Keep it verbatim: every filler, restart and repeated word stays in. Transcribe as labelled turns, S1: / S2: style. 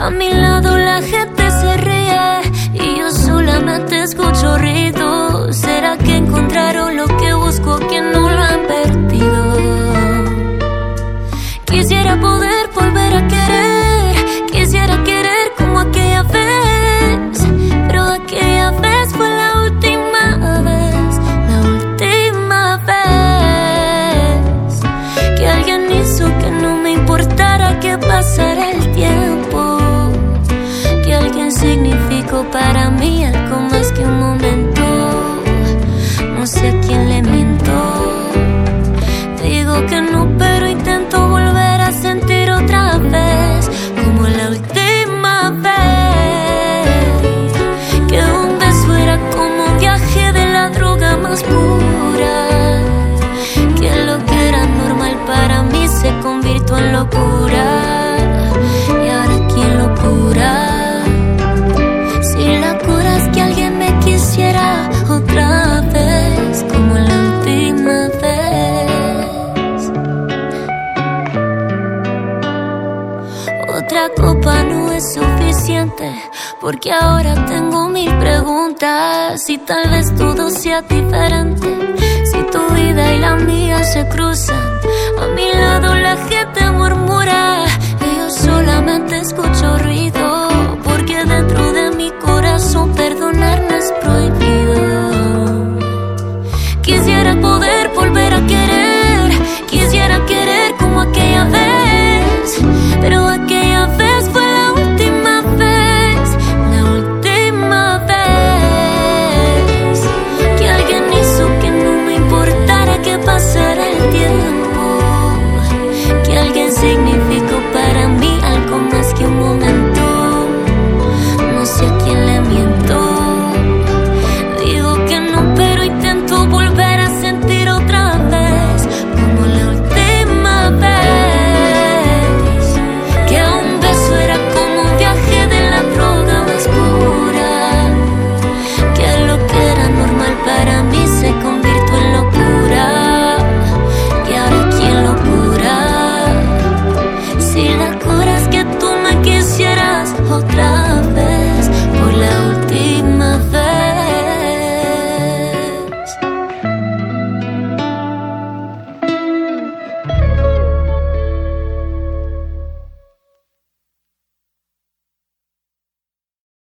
S1: A mi lado la gente se ríe y yo solamente escucho ruido. ¿Será que encontraron lo que busco, que no lo han perdido? Quisiera poder volver a querer, quisiera querer como aquella vez, pero aquella vez fue la última vez, la última vez que alguien hizo que no me importara que pasara el tiempo, que alguien significó para mí algo más que un momento. No sé a quién le miento, digo que no, pero intento volver a sentir otra vez como la última vez, que un beso era como un viaje de la droga más pura, que lo que era normal para mí se convirtió en locura. Y ahora quién lo cura, si la cura es que alguien me quisiera otra vez como la última vez. Otra copa no es suficiente, porque ahora tengo mil preguntas. Si tal vez todo sea diferente, si tu vida y la mía se cruzan. A mi lado la gente murmura y yo solamente escucho ruido, porque dentro de mi corazón perdonar no es prohibido. Quisiera poder volver a querer, quisiera querer como aquella vez, pero aquella vez fue la última vez, la última vez que alguien hizo que no me importara que pasara el tiempo, que alguien significó para mí algo más que un momento. No sé a quién le miento, digo que no, pero intento volver a sentir otra vez como la última vez, que un beso era como un viaje de la droga más pura, que lo que era normal para mí se convirtió en locura. Y ahora quién lo cura, si la cura es que tú me quisieras otra vez por la última